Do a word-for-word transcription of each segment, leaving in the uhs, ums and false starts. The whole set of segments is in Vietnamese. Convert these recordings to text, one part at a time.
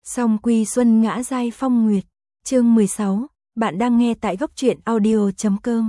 Song Quy Xuân ngã giai phong nguyệt, chương mười sáu, bạn đang nghe tại góc truyện audio chấm com.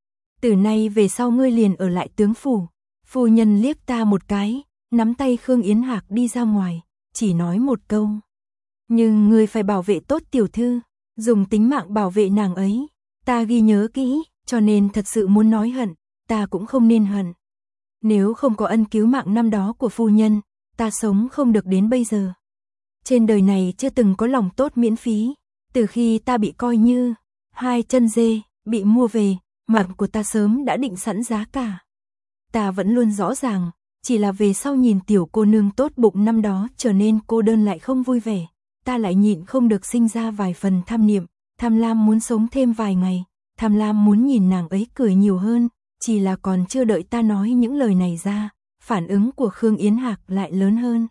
Từ nay về sau ngươi liền ở lại tướng phủ. Phu nhân liếc ta một cái, nắm tay Khương Yến Hạc đi ra ngoài, chỉ nói một câu. Nhưng ngươi phải bảo vệ tốt tiểu thư, dùng tính mạng bảo vệ nàng ấy. Ta ghi nhớ kỹ, cho nên thật sự muốn nói hận, ta cũng không nên hận. Nếu không có ân cứu mạng năm đó của phu nhân, ta sống không được đến bây giờ. Trên đời này chưa từng có lòng tốt miễn phí, từ khi ta bị coi như hai chân dê, bị mua về, mạng của ta sớm đã định sẵn giá cả. Ta vẫn luôn rõ ràng, chỉ là về sau nhìn tiểu cô nương tốt bụng năm đó trở nên cô đơn lại không vui vẻ, ta lại nhịn không được sinh ra vài phần tham niệm, tham lam muốn sống thêm vài ngày, tham lam muốn nhìn nàng ấy cười nhiều hơn, chỉ là còn chưa đợi ta nói những lời này ra, phản ứng của Khương Yến Hạc lại lớn hơn.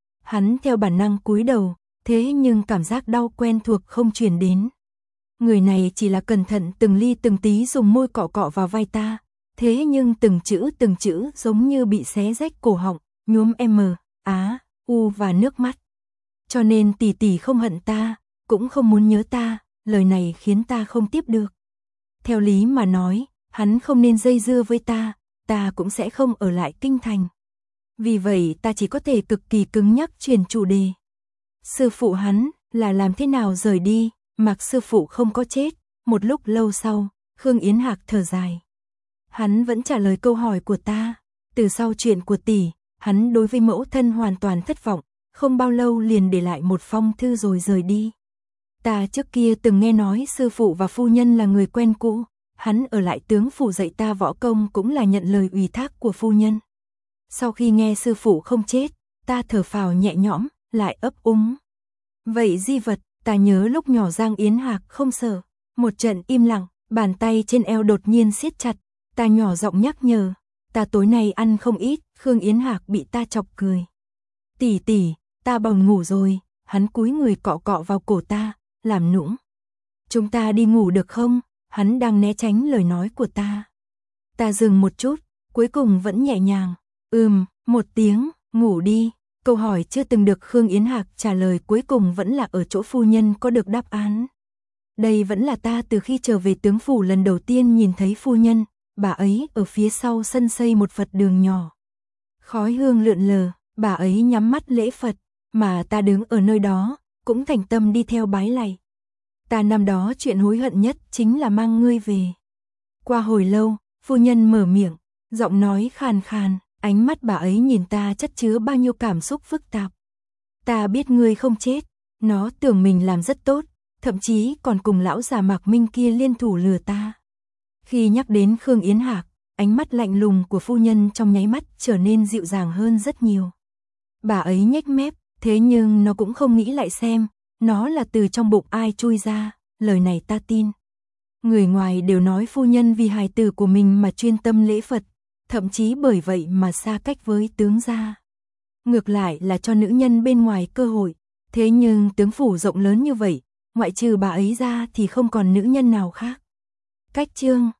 Hắn theo bản năng cúi đầu, thế nhưng cảm giác đau quen thuộc không truyền đến. Người này chỉ là cẩn thận từng ly từng tí dùng môi cọ cọ vào vai ta, thế nhưng từng chữ từng chữ giống như bị xé rách cổ họng, nhuốm M, Á, U và nước mắt. Cho nên tỷ tỷ không hận ta, cũng không muốn nhớ ta, lời này khiến ta không tiếp được. Theo lý mà nói, hắn không nên dây dưa với ta, ta cũng sẽ không ở lại kinh thành. Vì vậy ta chỉ có thể cực kỳ cứng nhắc chuyển chủ đề. Sư phụ hắn là làm thế nào rời đi, mặc sư phụ không có chết. Một lúc lâu sau, Khương Yến Hạc thở dài. Hắn vẫn trả lời câu hỏi của ta. Từ sau chuyện của tỷ, hắn đối với mẫu thân hoàn toàn thất vọng, không bao lâu liền để lại một phong thư rồi rời đi. Ta trước kia từng nghe nói sư phụ và phu nhân là người quen cũ, hắn ở lại tướng phủ dạy ta võ công cũng là nhận lời ủy thác của phu nhân. Sau khi nghe sư phụ không chết, ta thở phào nhẹ nhõm, lại ấp úng. Vậy di vật, ta nhớ lúc nhỏ Giang Yến Hạc không sợ. Một trận im lặng, bàn tay trên eo đột nhiên siết chặt, ta nhỏ giọng nhắc nhở. Ta tối nay ăn không ít, Khương Yến Hạc bị ta chọc cười. Tỷ tỷ, ta bồng ngủ rồi, hắn cúi người cọ cọ vào cổ ta, làm nũng. Chúng ta đi ngủ được không? Hắn đang né tránh lời nói của ta. Ta dừng một chút, cuối cùng vẫn nhẹ nhàng. Ừm, một tiếng, ngủ đi. Câu hỏi chưa từng được Khương Yến Hạc trả lời cuối cùng vẫn là ở chỗ phu nhân có được đáp án. Đây vẫn là ta từ khi trở về tướng phủ lần đầu tiên nhìn thấy phu nhân, bà ấy ở phía sau sân xây một Phật đường nhỏ. Khói hương lượn lờ, bà ấy nhắm mắt lễ Phật, mà ta đứng ở nơi đó, cũng thành tâm đi theo bái lạy. Ta năm đó chuyện hối hận nhất chính là mang ngươi về. Qua hồi lâu, phu nhân mở miệng, giọng nói khàn khàn. Ánh mắt bà ấy nhìn ta chất chứa bao nhiêu cảm xúc phức tạp. Ta biết ngươi không chết, nó tưởng mình làm rất tốt, thậm chí còn cùng lão già Mạc Minh kia liên thủ lừa ta. Khi nhắc đến Khương Yến Hạc, ánh mắt lạnh lùng của phu nhân trong nháy mắt trở nên dịu dàng hơn rất nhiều. Bà ấy nhếch mép, thế nhưng nó cũng không nghĩ lại xem, nó là từ trong bụng ai chui ra, lời này ta tin. Người ngoài đều nói phu nhân vì hài tử của mình mà chuyên tâm lễ Phật, thậm chí bởi vậy mà xa cách với tướng gia. Ngược lại là cho nữ nhân bên ngoài cơ hội, thế nhưng tướng phủ rộng lớn như vậy, ngoại trừ bà ấy ra thì không còn nữ nhân nào khác. Cách chương